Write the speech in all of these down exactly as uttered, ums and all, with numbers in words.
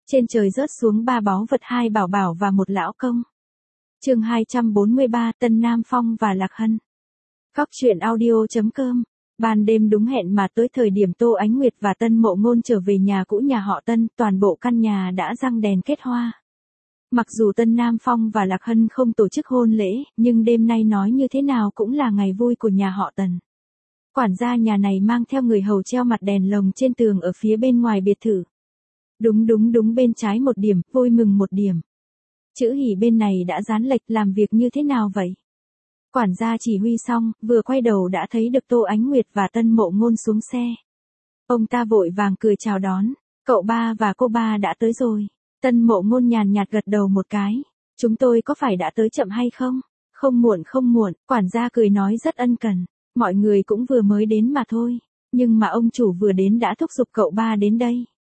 Trên trời rớt xuống ba báu vật, hai bảo bảo và một lão công. Chương hai trăm bốn mươi ba, Tân Nam Phong và Lạc Hân. Cóc truyện audio chấm com. Ban đêm đúng hẹn mà tới thời điểm Tô Ánh Nguyệt và Tân Mộ Ngôn trở về nhà cũ nhà họ Tân, toàn bộ căn nhà đã răng đèn kết hoa. Mặc dù Tân Nam Phong và Lạc Hân không tổ chức hôn lễ, nhưng đêm nay nói như thế nào cũng là ngày vui của nhà họ Tần. Quản gia nhà này mang theo người hầu treo mặt đèn lồng trên tường ở phía bên ngoài biệt thự. Đúng đúng đúng bên trái một điểm, vui mừng một điểm. Chữ hỉ bên này đã dán lệch, làm việc như thế nào vậy? Quản gia chỉ huy xong, vừa quay đầu đã thấy được Tô Ánh Nguyệt và Tân Mộ Ngôn xuống xe. Ông ta vội vàng cười chào đón, cậu ba và cô ba đã tới rồi. Tân Mộ Ngôn nhàn nhạt gật đầu một cái, chúng tôi có phải đã tới chậm hay không? Không muộn không muộn, quản gia cười nói rất ân cần, mọi người cũng vừa mới đến mà thôi, nhưng mà ông chủ vừa đến đã thúc giục cậu ba đến đây.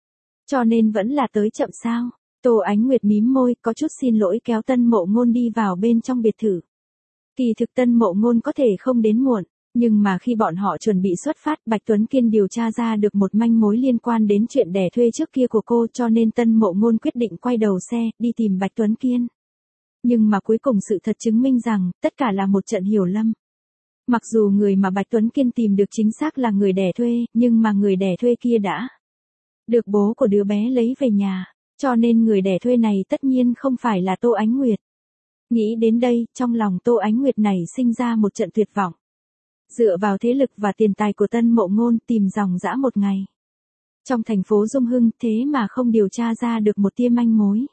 Cho nên vẫn là tới chậm sao? Tô Ánh Nguyệt mím môi, có chút xin lỗi kéo Tân Mộ Ngôn đi vào bên trong biệt thự. Kỳ thực Tân Mộ Ngôn có thể không đến muộn, nhưng mà khi bọn họ chuẩn bị xuất phát, Bạch Tuấn Kiên điều tra ra được một manh mối liên quan đến chuyện đẻ thuê trước kia của cô, cho nên Tân Mộ Ngôn quyết định quay đầu xe, đi tìm Bạch Tuấn Kiên. Nhưng mà cuối cùng sự thật chứng minh rằng, tất cả là một trận hiểu lầm. Mặc dù người mà Bạch Tuấn Kiên tìm được chính xác là người đẻ thuê, nhưng mà người đẻ thuê kia đã được bố của đứa bé lấy về nhà, cho nên người đẻ thuê này tất nhiên không phải là Tô Ánh Nguyệt. Nghĩ đến đây, trong lòng Tô Ánh Nguyệt này sinh ra một trận tuyệt vọng. Dựa vào thế lực và tiền tài của Tân Mộ Ngôn tìm dòng dã một ngày. Trong thành phố Dung Hưng thế mà không điều tra ra được một tia manh mối.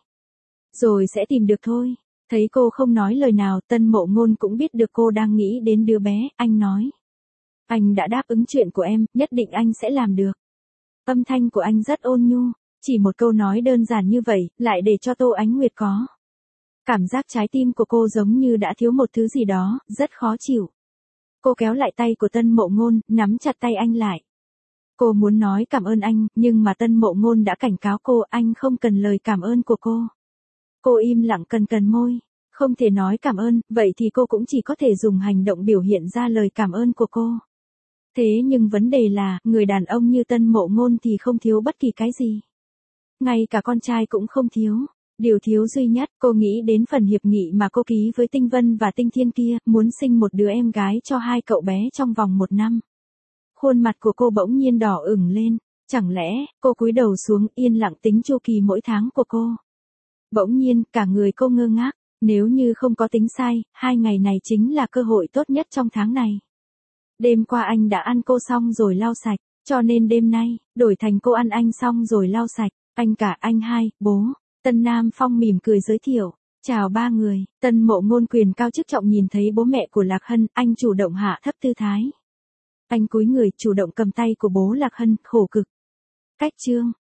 Rồi sẽ tìm được thôi. Thấy cô không nói lời nào, Tân Mộ Ngôn cũng biết được cô đang nghĩ đến đứa bé, anh nói. Anh đã đáp ứng chuyện của em, nhất định anh sẽ làm được. Âm thanh của anh rất ôn nhu, chỉ một câu nói đơn giản như vậy, lại để cho Tô Ánh Nguyệt có cảm giác trái tim của cô giống như đã thiếu một thứ gì đó, rất khó chịu. Cô kéo lại tay của Tân Mộ Ngôn, nắm chặt tay anh lại. Cô muốn nói cảm ơn anh, nhưng mà Tân Mộ Ngôn đã cảnh cáo cô, anh không cần lời cảm ơn của cô. Cô im lặng cần cần môi, không thể nói cảm ơn, vậy thì cô cũng chỉ có thể dùng hành động biểu hiện ra lời cảm ơn của cô. Thế nhưng vấn đề là, người đàn ông như Tân Mộ Ngôn thì không thiếu bất kỳ cái gì. Ngay cả con trai cũng không thiếu. Điều thiếu duy nhất, cô nghĩ đến phần hiệp nghị mà cô ký với Tinh Vân và Tinh Thiên kia, muốn sinh một đứa em gái cho hai cậu bé trong vòng một năm. Khuôn mặt của cô bỗng nhiên đỏ ửng lên, chẳng lẽ, cô cúi đầu xuống yên lặng tính chu kỳ mỗi tháng của cô. Bỗng nhiên, cả người cô ngơ ngác, nếu như không có tính sai, hai ngày này chính là cơ hội tốt nhất trong tháng này. Đêm qua anh đã ăn cô xong rồi lau sạch, cho nên đêm nay, đổi thành cô ăn anh xong rồi lau sạch, anh cả anh hai, bố. Tân Nam Phong mỉm cười giới thiệu, chào ba người. Tân Mộ Ngôn quyền cao chức trọng nhìn thấy bố mẹ của Lạc Hân, anh chủ động hạ thấp tư thái. Anh cúi người chủ động cầm tay của bố Lạc Hân, khổ cực. Cách chương,